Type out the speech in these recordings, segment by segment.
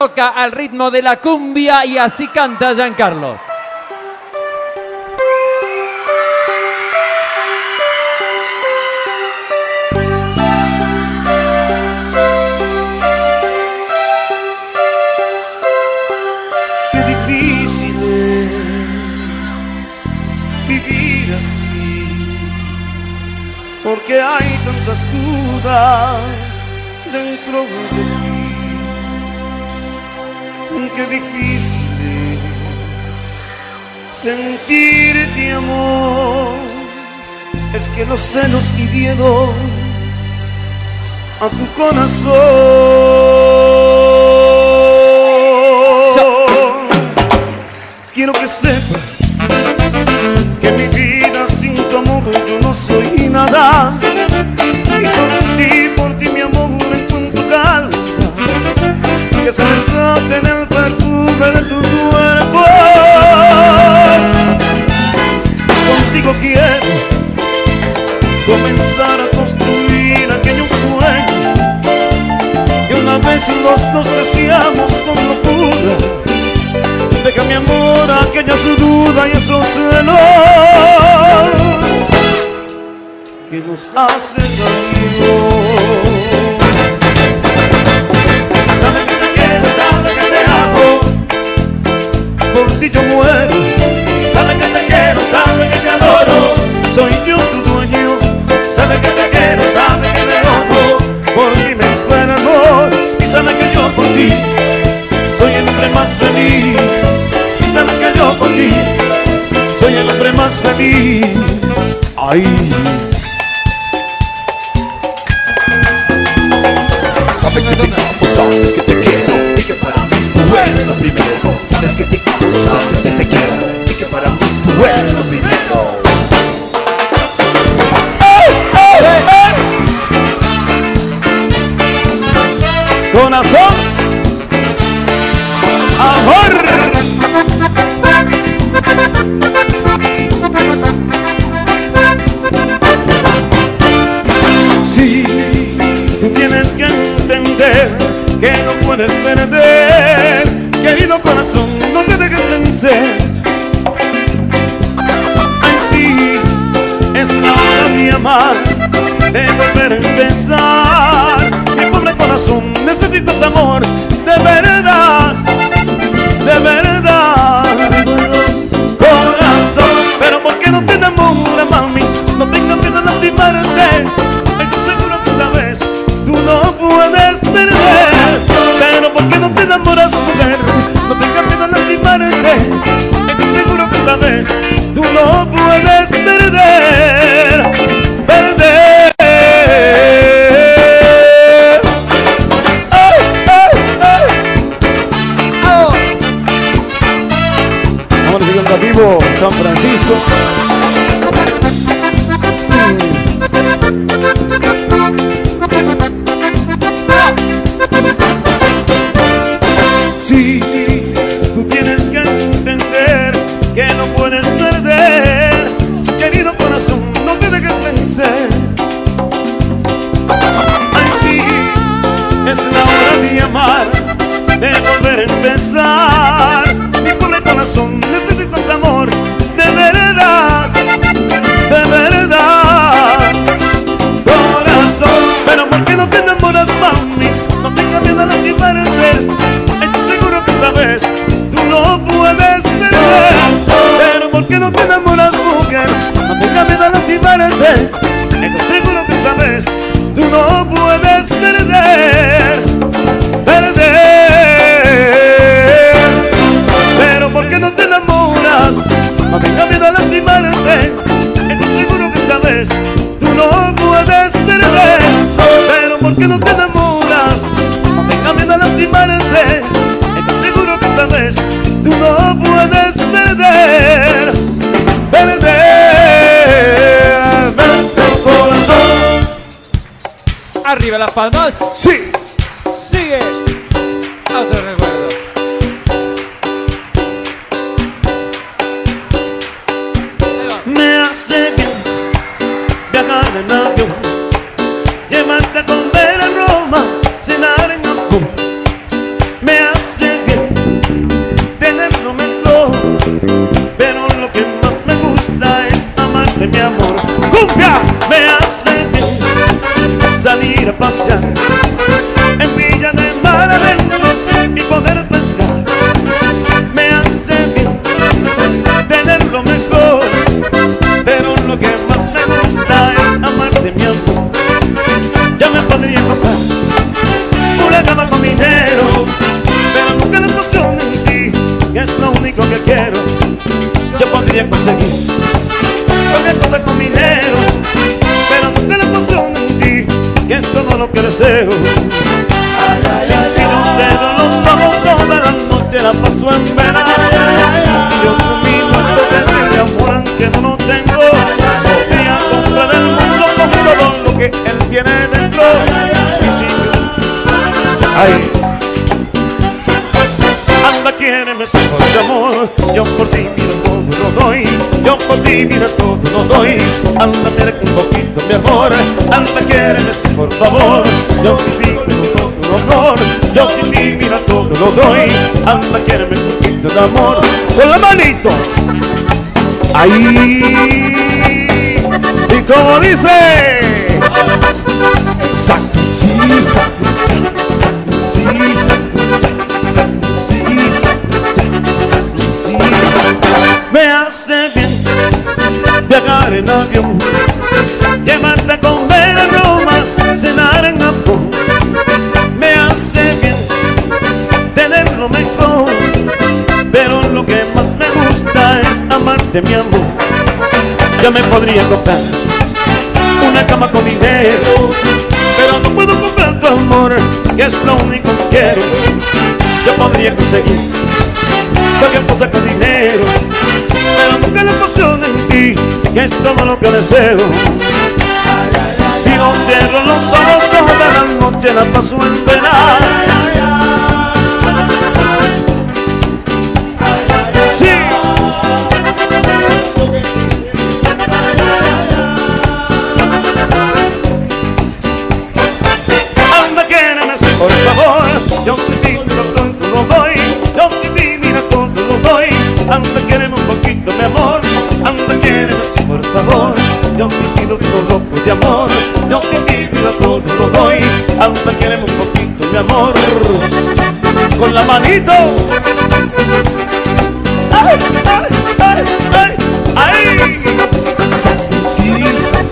toca al ritmo de la cumbia y así canta Giancarlo. Qué difícil es vivir así, porque hay tantas dudas dentro de ti. Qué difícil es sentirte amor, es que los celos hirieron a tu corazón. Quiero que sepas que mi vida sin tu amor yo no soy nada, y solo por ti mi amor encuentro calma, que se desate en el perfume de tu cuerpo. Contigo quiero comenzar a construir aquellos sueños que una vez los dos deseamos con locura. Deja mi amor aquellas dudas y esos celos que nos hacen daño. Sabes que te quiero, sabes que te amo, por ti yo muero. Sabes que te quiero, sabes que te adoro, soy yo tu dueño. Sabes que te quiero, sabes que te amo, por ti me fue el amor. Y sabes que yo por ti soy el hombre más feliz. Y sabes que yo por ti soy el hombre más feliz. Ay. Sabes que te amo, sabes que te quiero, y que para mí tú eres lo primero. Sabes que te amo, sabes que te quiero, y que para mí tú eres lo primero. Corazón, amor. Sí, tú tienes que entender que no puedes perder, querido corazón, no te dejes vencer. Ay, sí, es la hora de amar, de volver a empezar. Mi pobre corazón, necesitas amor, de verdad, de verdad. Corazón, pero ¿por qué no te enamoras, mami? No tengas miedo a lastimarte. Estoy seguro que esta vez tú no puedes perder. Pero ¿por qué no te enamoras, mujer? No tengas miedo a lastimarte. Estoy seguro que esta vez tú no puedes perder. Perder. Vamos a seguir un vivo San Francisco. Sí, tú tienes que entender que no puedes perder, querido corazón, no te dejes vencer. Ay, sí, es la hora de amar, de volver a empezar. Mi pobre corazón, necesitas amor, de verdad, de verdad. Corazón, pero ¿por qué no te enamoras, mami? No tengas miedo a lastimarte. Estoy seguro que esta vez tú no puedes perder. Pero ¿por qué no te enamoras, mujer? No tengas miedo a lastimarte. Estoy seguro que esta vez tú no puedes perder. Perder. Pero ¿por qué no te enamoras? No tengas miedo a lastimarte. Estoy seguro que esta vez tú no puedes perder. Pero ¿por qué no te enamoras? No tengas miedo a lastimarte. Estoy seguro que esta vez tú no puedes perder. Perder. Vente, corazón. Arriba las palmas. Sí. Sigue. Otro recuerdo. Me hace bien viajar en avión, llevarte a comer a Roma, cenar en Japón. Me hace quiéreme sin por amor. Yo por ti mira todo lo doy, yo por ti mira todo lo doy. Anda, quiéreme un poquito mi amor, anda, quiéreme sin por favor. Yo por ti mira todo lo honor, yo sin ti mira todo lo doy. Anda, quiéreme un poquito de amor. Con la manito ahí, y como dice, sac, sí, sac, sac, sí, sac, sac, sí, sac, sac, sí. Me hace bien viajar en avión, llevarte a comer a Roma, cenar en Japón. Me hace bien tener lo mejor, pero lo que más me gusta es amarte, mi amor. Yo me podría comprar una cama con dinero, pero no puedo comprar tu amor, que es lo único que quiero. Yo podría conseguir cualquier cosa con dinero, pero nunca la pasión en ti, que es todo lo que deseo. Y no cierro los ojos toda la noche, la paso en velar. Sí. Anda, quiéreme por favor, yo te digo todo lo doy, yo te digo mira todo lo doy. Anda, quiéreme un poquito mi amor, anda, quiéreme por favor. Yo te pido todo de amor, yo te digo mira todo lo doy. Anda, quiéreme un poquito mi amor. Con la manito. ¡Ay, ay, ay, ay! ¡Ay! Sí,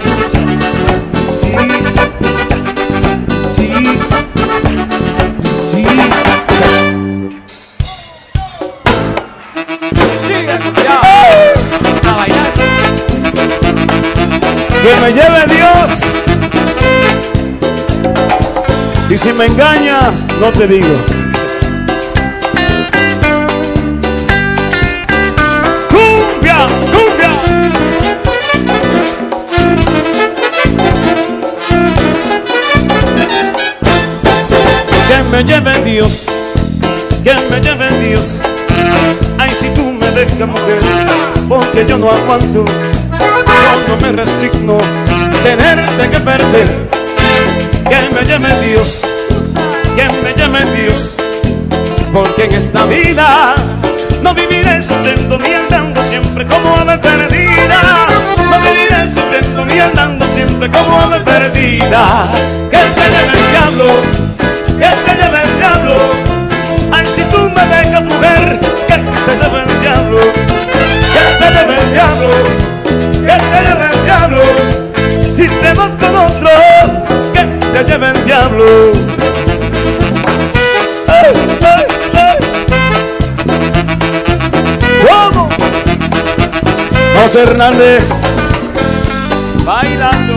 A bailar. que me lleve Dios. Y si me engañas, no te digo. ¡Cumbia! ¡Cumbia! Que me lleve Dios, que me lleve Dios. Ay, si tú me dejas, mujer, porque yo no aguanto, yo no me resigno tenerte que perder. Que me lleve Dios, que me lleve Dios, porque en esta vida no viviré sufriendo ni andando siempre como ave perdida. No viviré sufriendo ni andando siempre como ave perdida. Que te lleve el diablo, que te lleve el diablo. Ay, si tú me dejas, mujer, que te lleve el diablo, que te lleve el diablo, que te lleve el diablo. Si te vas con otro, que te lleve el diablo. ¡Ay, ay, ay! ¿Cómo? José Hernández bailando.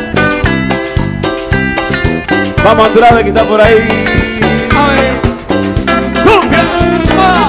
Vamos a entrar que está por ahí. A ver. ¡Cumbia! ¡Ah!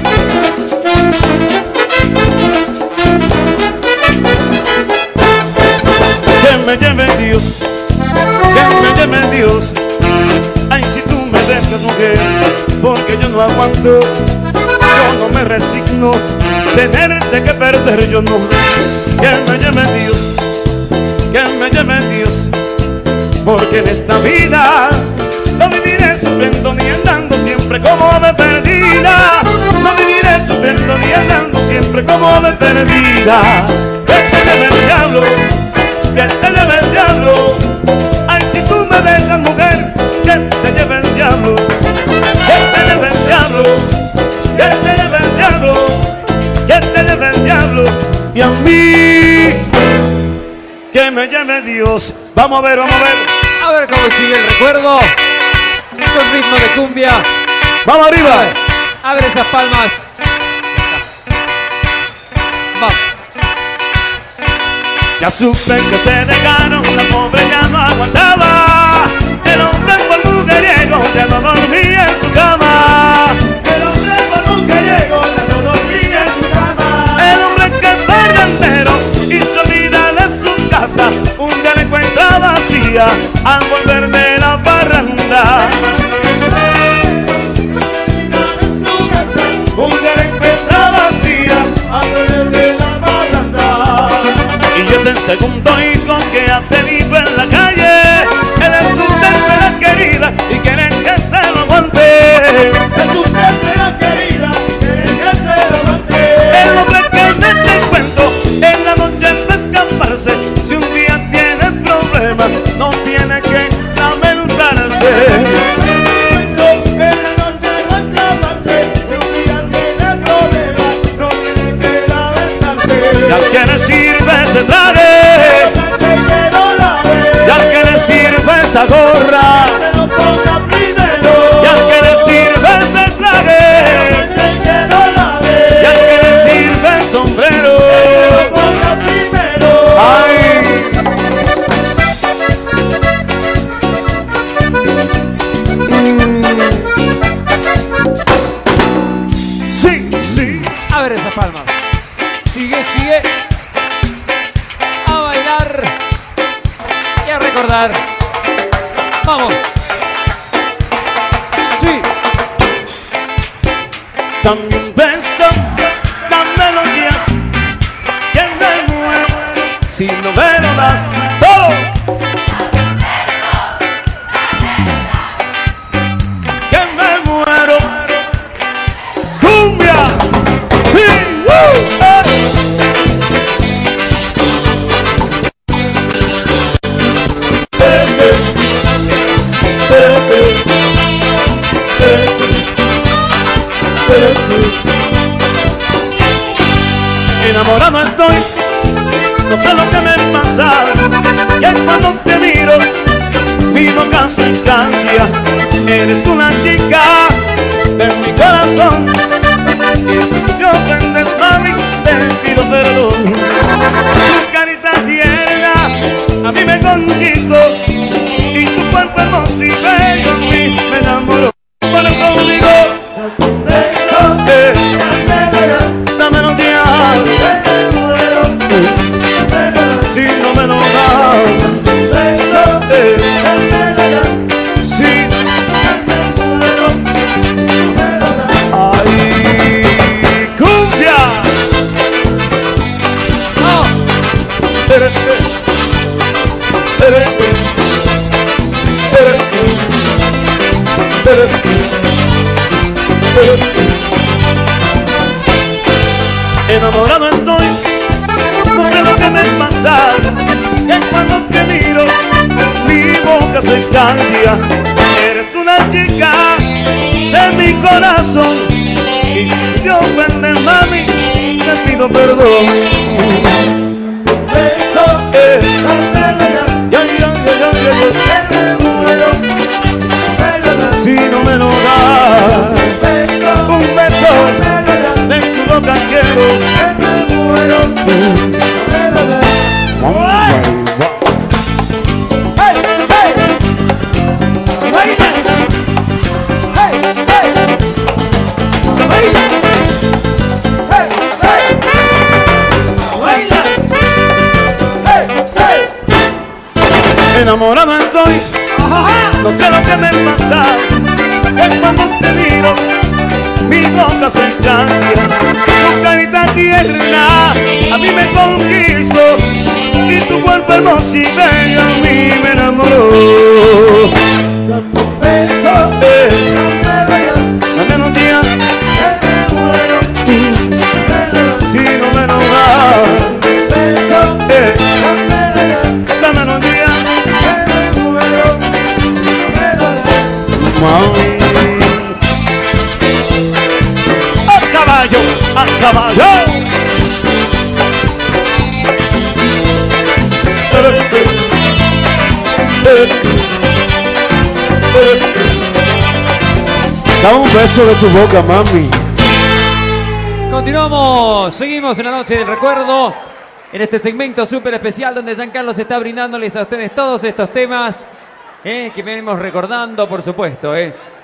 Que me lleve Dios, que me lleve Dios. Ay, si tú me dejas, mujer, porque yo no aguanto, yo no me resigno tenerte que perder, yo no. Que me lleve Dios, que me lleve Dios, porque en esta vida no viviré sufriendo ni andando siempre como ave perdida. No viviré sufriendo ni andando siempre como ave perdida. Que te lleve el diablo, que te lleve el diablo. Ay, si tú me dejas, mujer, que te lleve el diablo, que te lleve el diablo, que te lleve el diablo, que te lleve el diablo. Y a mí, que me lleve Dios. Vamos a ver, vamos a ver. A ver cómo sigue el recuerdo. Con ritmo de cumbia. Vamos A arriba. ver, abre esas palmas. Vamos. Ya supe que se dejaron, la pobre ya no aguantaba. El hombre por mujeriego ya no dormía en su cama. El hombre por mujeriego ya no dormía en su cama. El hombre que parrandero hizo vida de su casa, un día la encuentra vacía al volver de la parranda. segundo hijo que ha tenido en la calle. Él es su tercera querida y quiere que se lo aguante. Es su tercera querida y quiere que se lo aguante. El hombre que en este cuento en la noche va a escaparse. Si un día tiene problemas, no tiene que lamentarse. En la noche va a escaparse. Si un día tiene problemas, no tiene que lamentarse. Y al que le sirve ese traje, y al que le sirve esa gorra, se lo ponga primero. y al que le sirve ese traje, y al que le sirve el sombrero. Se lo ponga primero. Ay. Sí, sí. A ver esas palmas. Sigue, sigue. A bailar y a recordar. Vamos. Sí. Dame un beso, dámelo ya, que me muero si no me lo das todo. Que me muero. ¡Cumbia! ¡Sí! Enamorado estoy, no sé lo que me pasa, y es cuando te miro, mi boca se cambia. Eres tú la chica de mi corazón, y si yo ofendes, mami, te pido perdón. Tu carita tierna a mí me conquistó, y tu cuerpo hermoso y bello a mí me enamoró. Por eso digo, dame los días, si no me lo das, sí. Ay, cumbia. Oh. Enamorado estoy, no sé lo que me pasa, es cuando te miro, mi boca se cambia. Eres tú la chica de mi corazón, y si yo ofende, mami, te pido perdón. Si no me lo das, un beso de tu boca quiero. Enamorado estoy, no sé lo que me pasa, es cuando te miro, mi boca se cambia. Tu carita tierna a mí me conquistó, y tu cuerpo hermoso y bello a mí me enamoró. Dame los días, si no me lo das, dame los días, mami. ¡A caballo! ¡A caballo! Dame un beso de tu boca, mami. Continuamos, seguimos en la noche del recuerdo, en este segmento súper especial donde Giancarlo está brindándoles a ustedes todos estos temas que venimos recordando, por supuesto.